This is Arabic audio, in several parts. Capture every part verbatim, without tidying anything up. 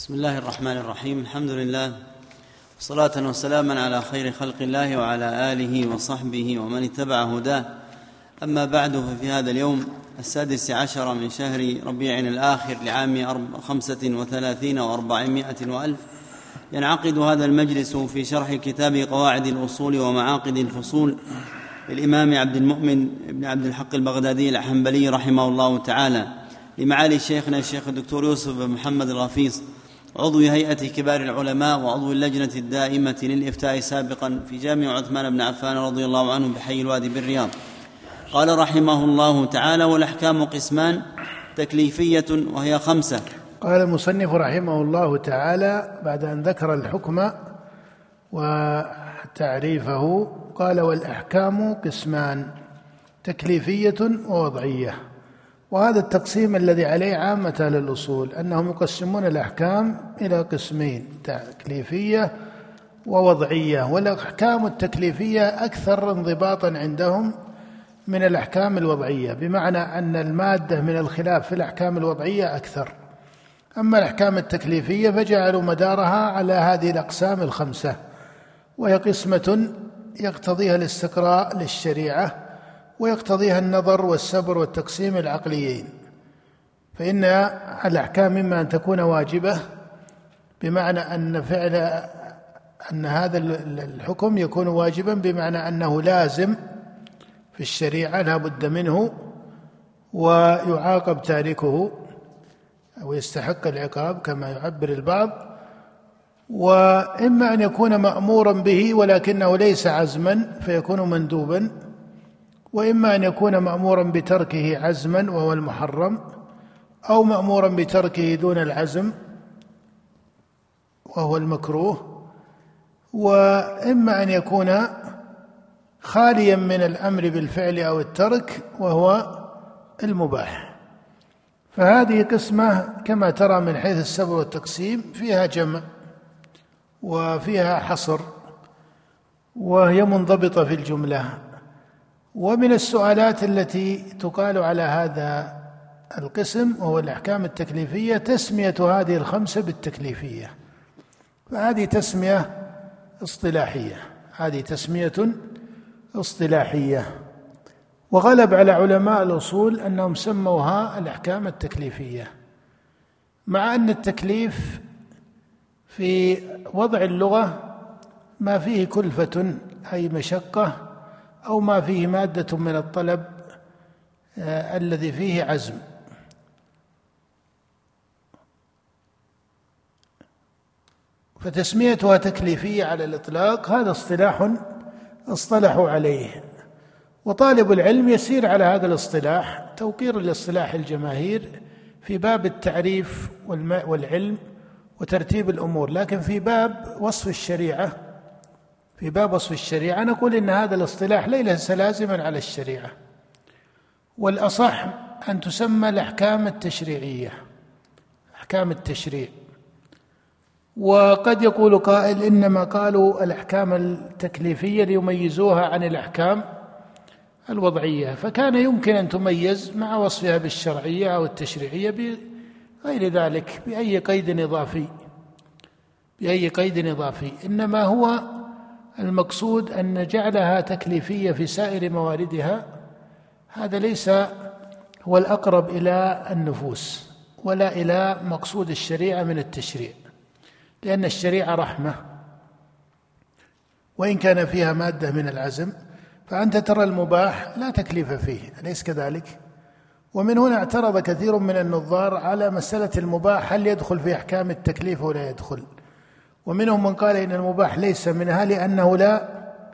بسم الله الرحمن الرحيم. الحمد لله صلاة وسلاما على خير خلق الله وعلى آله وصحبه ومن اتبع هداه. أما بعد، ففي هذا اليوم السادس عشر من شهر ربيع الآخر لعام خمسة وثلاثين وأربعمائة وألف ينعقد هذا المجلس في شرح كتاب قواعد الأصول ومعاقد الفصول للإمام عبد المؤمن بن عبد الحق البغدادي الحنبلي رحمه الله تعالى، لمعالي شيخنا الشيخ الدكتور يوسف بن محمد الغفيص، عضو هيئة كبار العلماء وعضو اللجنة الدائمة للإفتاء سابقا في جامع عثمان بن عفان رضي الله عنه بحي الوادي بالرياض. قال رحمه الله تعالى: والأحكام قسمان: تكليفية وهي خمسة. قال المصنف رحمه الله تعالى بعد أن ذكر الحكم وتعريفه قال: والأحكام قسمان: تكليفية ووضعية. وهذا التقسيم الذي عليه عامة للأصول، أنهم يقسمون الأحكام إلى قسمين: تكليفية ووضعية. والأحكام التكليفية أكثر انضباطا عندهم من الأحكام الوضعية، بمعنى أن المادة من الخلاف في الأحكام الوضعية أكثر. أما الأحكام التكليفية فجعلوا مدارها على هذه الأقسام الخمسة، وهي قسمة يقتضيها الاستقراء للشريعة ويقتضيها النظر والسبر والتقسيم العقليين. فإن الأحكام إما أن تكون واجبة، بمعنى أن فعل أن هذا الحكم يكون واجبا بمعنى أنه لازم في الشريعة لا بد منه ويعاقب تاركه أو يستحق العقاب كما يعبر البعض، وإما أن يكون مأمورا به ولكنه ليس عزما فيكون مندوبا، وإما أن يكون مأمورا بتركه عزما وهو المحرم، أو مأمورا بتركه دون العزم وهو المكروه، وإما أن يكون خاليا من الأمر بالفعل أو الترك وهو المباح. فهذه قسمة كما ترى من حيث السبب والتقسيم فيها جمع وفيها حصر، وهي منضبطة في الجملة. ومن السؤالات التي تقال على هذا القسم وهو الأحكام التكليفية تسمية هذه الخمسة بالتكليفية، فهذه تسمية اصطلاحية، هذه تسمية اصطلاحية. وغلب على علماء الأصول أنهم سموها الأحكام التكليفية، مع أن التكليف في وضع اللغة ما فيه كلفة أي مشقة، أو ما فيه مادة من الطلب آه الذي فيه عزم. فتسميتها تكليفية على الإطلاق هذا اصطلاح اصطلحوا عليه، وطالب العلم يسير على هذا الاصطلاح توقير الاصطلاح الجماهير في باب التعريف والعلم وترتيب الأمور. لكن في باب وصف الشريعة في باب وصف الشريعة نقول إن هذا الاصطلاح ليس لازما على الشريعة، والأصح أن تسمى الأحكام التشريعية، أحكام التشريع. وقد يقول قائل إنما قالوا الأحكام التكليفية ليميزوها عن الأحكام الوضعية، فكان يمكن أن تميز مع وصفها بالشرعية أو التشريعية بغير ذلك بأي قيد إضافي بأي قيد إضافي إنما هو المقصود أن جعلها تكليفية في سائر مواردها، هذا ليس هو الأقرب إلى النفوس ولا إلى مقصود الشريعة من التشريع، لأن الشريعة رحمة وإن كان فيها مادة من العزم. فأنت ترى المباح لا تكليف فيه، أليس كذلك؟ ومن هنا اعترض كثير من النظار على مسألة المباح هل يدخل في أحكام التكليف ولا يدخل، ومنهم من قال إن المباح ليس منها لأنه لا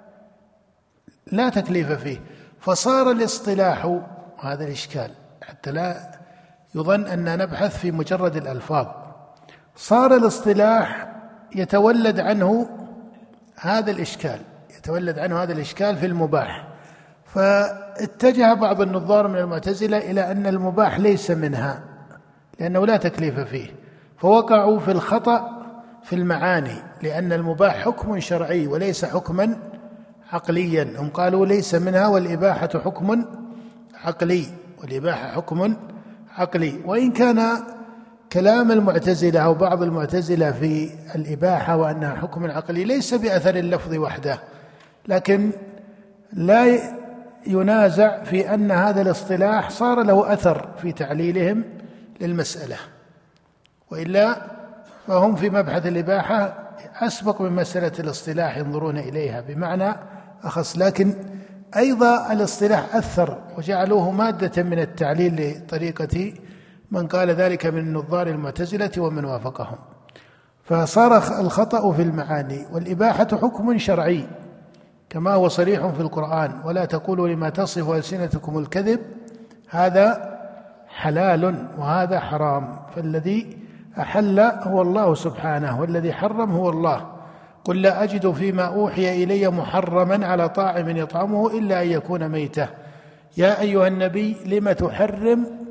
لا تكليف فيه. فصار الاصطلاح، هذا الإشكال حتى لا يظن أن نبحث في مجرد الألفاظ، صار الاصطلاح يتولد عنه هذا الإشكال يتولد عنه هذا الإشكال في المباح. فاتجه بعض النظار من المعتزلة إلى أن المباح ليس منها لأنه لا تكليف فيه، فوقعوا في الخطأ في المعاني، لأن المباح حكم شرعي وليس حكما عقليا. هم قالوا ليس منها والإباحة حكم عقلي والإباحة حكم عقلي وإن كان كلام المعتزلة أو بعض المعتزلة في الإباحة وأنها حكم عقلي ليس بأثر اللفظ وحده، لكن لا ينازع في أن هذا الاصطلاح صار له أثر في تعليلهم للمسألة، وإلا فهم في مبحث الإباحة أسبق من مسألة الاصطلاح ينظرون إليها بمعنى أخص، لكن أيضا الاصطلاح أثر وجعلوه مادة من التعليل لطريقة من قال ذلك من النظار المعتزلة ومن وافقهم، فصار الخطأ في المعاني. والإباحة حكم شرعي كما هو صريح في القرآن: ولا تقولوا لما تصف ألسنتكم الكذب هذا حلال وهذا حرام، فالذي أحل هو الله سبحانه والذي حرم هو الله. قل لا أجد فيما أوحي إلي محرما على طاعم يطعمه إلا أن يكون ميتة يا أيها النبي لم تحرم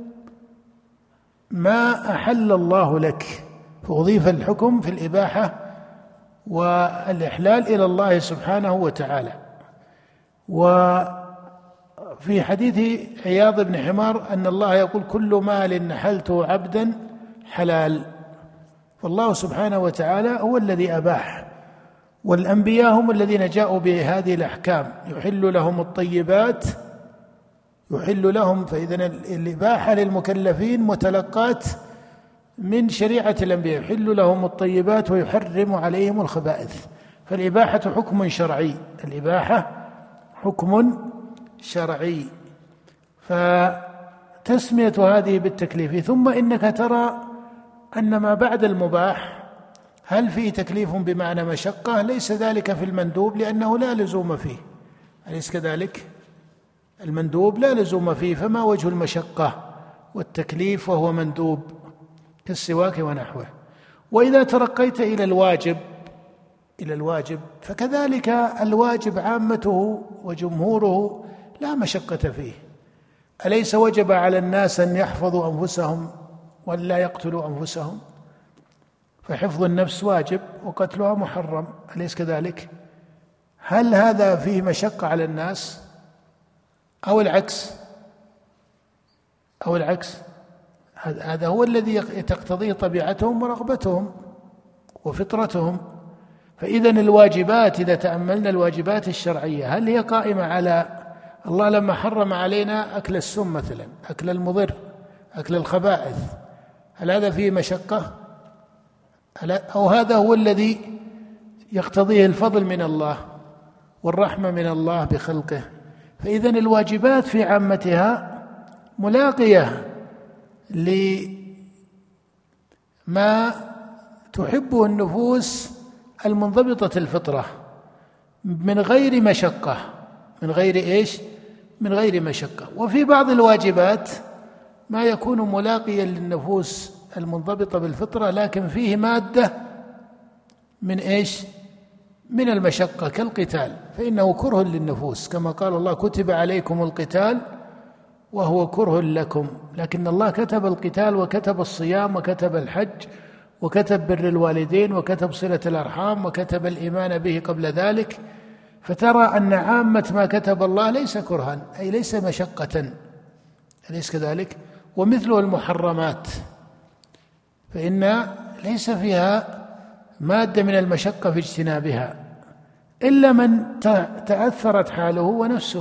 ما أحل الله لك، فأضيف الحكم في الإباحة والإحلال إلى الله سبحانه وتعالى. وفي حديث عياض بن حمار أن الله يقول: كل مال نحلته عبدا حلال، فالله سبحانه وتعالى هو الذي أباح، والأنبياء هم الذين جاءوا بهذه الأحكام، يحل لهم الطيبات يحل لهم، فإذن الإباحة للمكلفين متلقات من شريعة الأنبياء، يحل لهم الطيبات ويحرم عليهم الخبائث، فالإباحة حكم شرعي، الإباحة حكم شرعي، فتسمية هذه بالتكليف. ثم إنك ترى أن ما بعد المباح هل فيه تكليف بمعنى مشقة؟ ليس ذلك في المندوب لأنه لا لزوم فيه، أليس كذلك؟ المندوب لا لزوم فيه، فما وجه المشقة والتكليف وهو مندوب كالسواك ونحوه. وإذا ترقيت إلى الواجب إلى الواجب فكذلك الواجب عامته وجمهوره لا مشقة فيه. أليس وجب على الناس أن يحفظوا أنفسهم ولا يقتلوا أنفسهم؟ فحفظ النفس واجب وقتلها محرم، أليس كذلك؟ هل هذا فيه مشقة على الناس أو العكس؟ أو العكس هذا هو الذي تقتضيه طبيعتهم ورغبتهم وفطرتهم. فإذن الواجبات إذا تأملنا الواجبات الشرعية هل هي قائمة على الله لما حرم علينا أكل السم مثلا، أكل المضر، أكل الخبائث، هل هذا فيه مشقة؟ أو هذا هو الذي يقتضيه الفضل من الله والرحمة من الله بخلقه؟ فإذن الواجبات في عامتها ملاقية لما تحبه النفوس المنضبطة الفطرة من غير مشقة، من غير إيش؟ من غير مشقة. وفي بعض الواجبات ما يكون ملاقيا للنفوس المنضبطة بالفطرة لكن فيه مادة من إيش؟ من المشقة كالقتال، فإنه كره للنفوس كما قال الله: كتب عليكم القتال وهو كره لكم، لكن الله كتب القتال وكتب الصيام وكتب الحج وكتب بر الوالدين وكتب صلة الأرحام وكتب الإيمان به قبل ذلك، فترى أن عامة ما كتب الله ليس كرها، أي ليس مشقة، أليس كذلك؟ ومثله المحرمات فإن ليس فيها مادة من المشقة في اجتنابها إلا من تأثرت حاله ونفسه.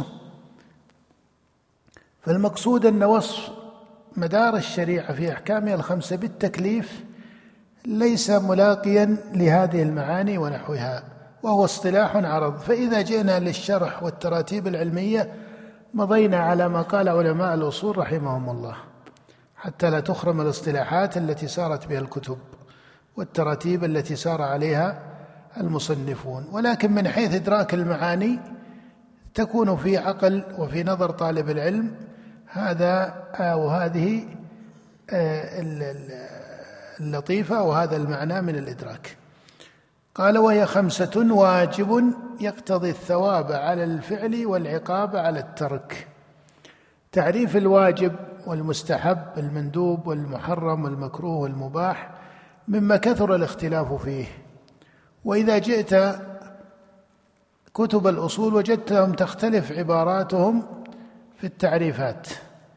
فالمقصود أن وصف مدار الشريعة في أحكامها الخمسة بالتكليف ليس ملاقيا لهذه المعاني ونحوها، وهو اصطلاح عرض. فإذا جئنا للشرح والتراتيب العلمية مضينا على ما قال علماء الأصول رحمهم الله حتى لا تخرم الاصطلاحات التي سارت بها الكتب والتراتيب التي سار عليها المصنفون، ولكن من حيث إدراك المعاني تكون في عقل وفي نظر طالب العلم هذا أو هذه اللطيفة وهذا المعنى من الإدراك. قال: وهي خمسة: واجب يقتضي الثواب على الفعل والعقاب على الترك. تعريف الواجب والمستحب المندوب والمحرم والمكروه والمباح مما كثر الاختلاف فيه، وإذا جئت كتب الأصول وجدتهم تختلف عباراتهم في التعريفات،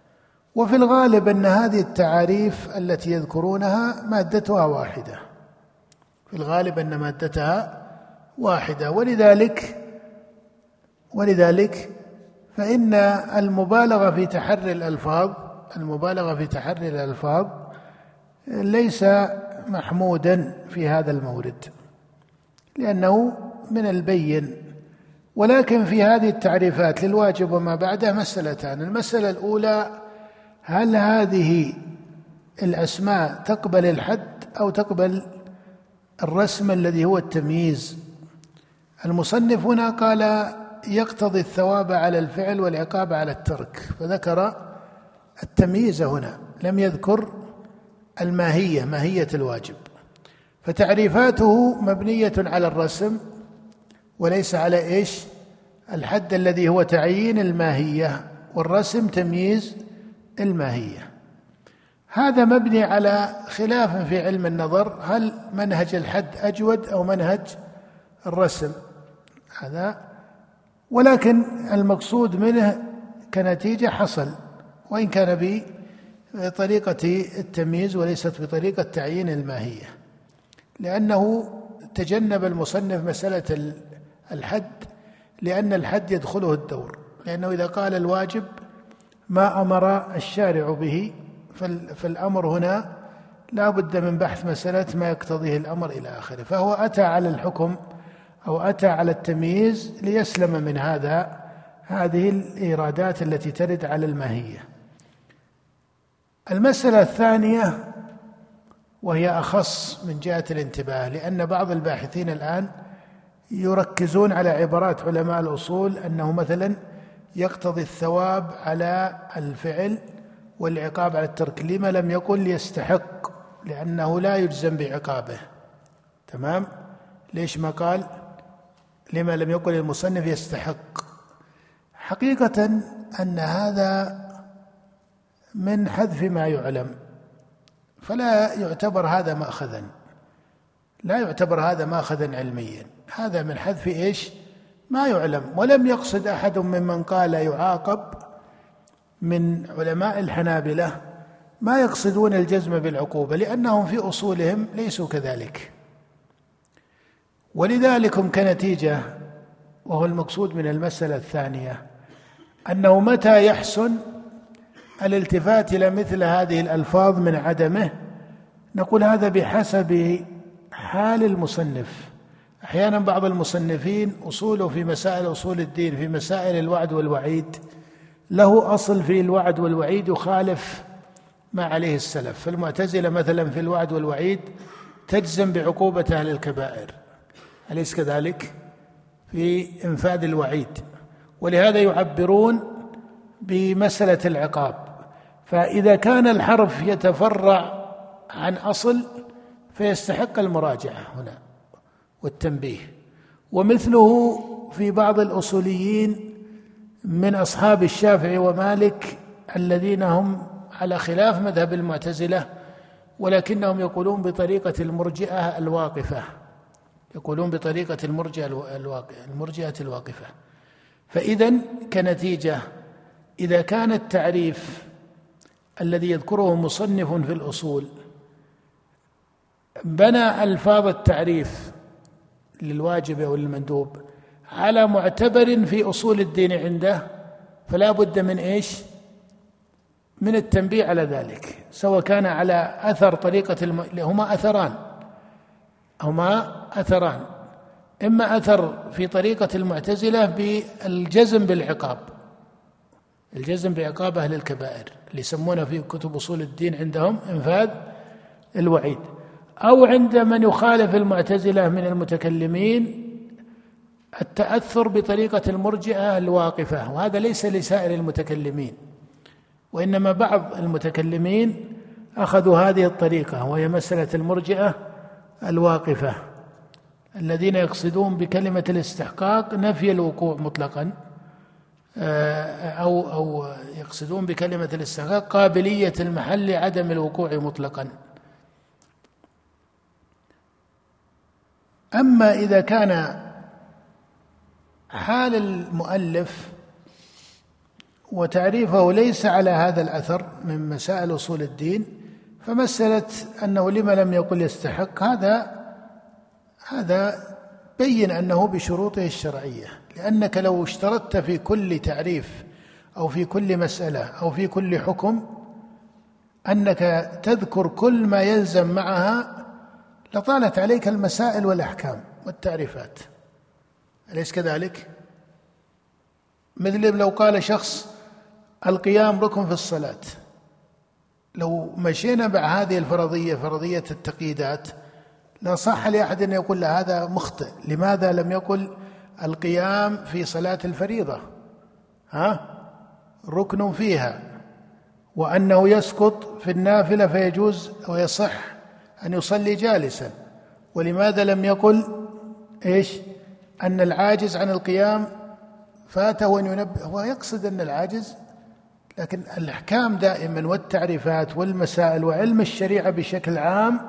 وفي الغالب أن هذه التعاريف التي يذكرونها مادتها واحدة، في الغالب أن مادتها واحدة، ولذلك ولذلك فإن المبالغة في تحري الألفاظ المبالغة في تحري الألفاظ ليس محمودا في هذا المورد، لأنه من البين. ولكن في هذه التعريفات للواجب وما بعده مسألتان: المسألة الأولى، هل هذه الأسماء تقبل الحد أو تقبل الرسم الذي هو التمييز؟ المصنف هنا قال يقتضي الثواب على الفعل والعقاب على الترك، فذكر التمييز هنا، لم يذكر الماهية، ماهية الواجب. فتعريفاته مبنية على الرسم وليس على إيش؟ الحد الذي هو تعيين الماهية، والرسم تمييز الماهية. هذا مبني على خلاف في علم النظر، هل منهج الحد أجود أو منهج الرسم؟ هذا، ولكن المقصود منه كنتيجة حصل، وإن كان بطريقة التمييز وليست بطريقة تعيين الماهية، لأنه تجنب المصنف مسألة الحد، لأن الحد يدخله الدور، لأنه إذا قال الواجب ما أمر الشارع به، فالأمر هنا لا بد من بحث مسألة ما يقتضيه الأمر إلى آخره، فهو أتى على الحكم أو أتى على التمييز ليسلم من هذا هذه الإيرادات التي ترد على الماهية. المسألة الثانية وهي أخص من جهة الانتباه، لأن بعض الباحثين الآن يركزون على عبارات علماء الأصول أنه مثلا يقتضي الثواب على الفعل والعقاب على الترك، لما لم يقل يستحق؟ لأنه لا يجزم بعقابه. تمام؟ ليش ما قال لما لم يقل المصنف يستحق؟ حقيقة أن هذا من حذف ما يعلم، فلا يعتبر هذا مأخذا لا يعتبر هذا مأخذا علميا، هذا من حذف إيش؟ ما يعلم. ولم يقصد أحد ممن قال يعاقب من علماء الحنابلة ما يقصدون الجزم بالعقوبة، لأنهم في أصولهم ليسوا كذلك. ولذلك كنتيجة، وهو المقصود من المسألة الثانية، أنه متى يحسن الالتفات إلى مثل هذه الألفاظ من عدمه؟ نقول هذا بحسب حال المصنف. أحيانا بعض المصنفين أصوله في مسائل أصول الدين، في مسائل الوعد والوعيد، له أصل في الوعد والوعيد يخالف ما عليه السلف. فالمعتزلة مثلا في الوعد والوعيد تجزم بعقوبة أهل الكبائر، أليس كذلك؟ في إنفاذ الوعيد، ولهذا يعبرون بمسألة العقاب. فإذا كان الحرف يتفرع عن أصل فيستحق المراجعة هنا والتنبيه. ومثله في بعض الأصوليين من أصحاب الشافعي ومالك الذين هم على خلاف مذهب المعتزلة، ولكنهم يقولون بطريقة المرجئة الواقفة يقولون بطريقة المرجئة المرجئة الواقفة. فإذن كنتيجة، إذا كان التعريف الذي يذكره مصنف في الأصول بنى ألفاظ التعريف للواجب أو للمندوب على معتبر في أصول الدين عنده، فلا بد من إيش؟ من التنبيه على ذلك، سواء كان على أثر طريقة الم... هما أثران هما أثران إما أثر في طريقة المعتزلة بالجزم بالعقاب، الجزم بعقاب أهل الكبائر اللي يسمونه في كتب أصول الدين عندهم إنفاذ الوعيد، أو عند من يخالف المعتزلة من المتكلمين التأثر بطريقة المرجئة الواقفة. وهذا ليس لسائر المتكلمين، وإنما بعض المتكلمين أخذوا هذه الطريقة، وهي مسألة المرجئة الواقفة الذين يقصدون بكلمة الاستحقاق نفي الوقوع مطلقا، أو أو يقصدون بكلمة الاستحقاق قابلية المحل عدم الوقوع مطلقا. أما إذا كان حال المؤلف وتعريفه ليس على هذا الأثر من مسائل أصول الدين، فمسألة أنه لما لم يقل يستحق هذا هذا بين أنه بشروطه الشرعية، لأنك لو اشترطت في كل تعريف أو في كل مسألة أو في كل حكم أنك تذكر كل ما يلزم معها لطالت عليك المسائل والأحكام والتعريفات، أليس كذلك؟ مثل لو قال شخص القيام ركن في الصلاة، لو مشينا مع هذه الفرضية فرضية التقييدات لا صح لأحد أن يقول له هذا مخطئ، لماذا لم يقل القيام في صلاة الفريضة ها ركن فيها، وأنه يسقط في النافلة فيجوز ويصح أن يصلي جالسا، ولماذا لم يقل إيش أن العاجز عن القيام فاته أن ينبه؟ هو يقصد أن العاجز، لكن الأحكام دائما والتعريفات والمسائل وعلم الشريعة بشكل عام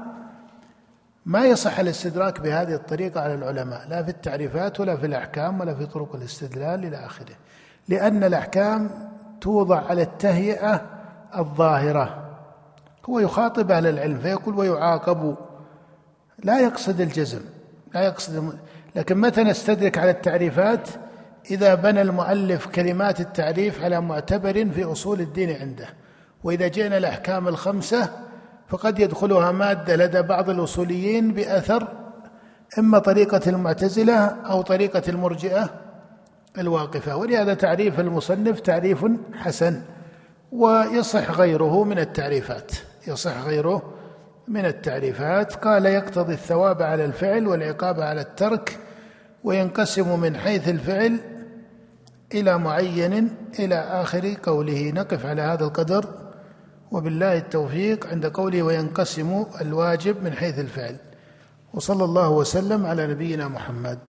ما يصح الاستدراك بهذه الطريقة على العلماء، لا في التعريفات ولا في الأحكام ولا في طرق الاستدلال إلى آخره، لأن الأحكام توضع على التهيئة الظاهرة. هو يخاطب أهل العلم فيقول ويعاقبوا، لا يقصد الجزم، لا يقصد. لكن متى نستدرك على التعريفات؟ إذا بنى المؤلف كلمات التعريف على معتبر في أصول الدين عنده، وإذا جئنا الأحكام الخمسة فقد يدخلها مادة لدى بعض الأصوليين بأثر إما طريقة المعتزلة أو طريقة المرجئة الواقفة، ولهذا تعريف المصنف تعريف حسن، ويصح غيره من التعريفات، يصح غيره من التعريفات. قال يقتضي الثواب على الفعل والعقاب على الترك، وينقسم من حيث الفعل إلى معين إلى آخر قوله. نقف على هذا القدر وبالله التوفيق عند قوله وينقسم الواجب من حيث الفعل، وصلى الله وسلم على نبينا محمد.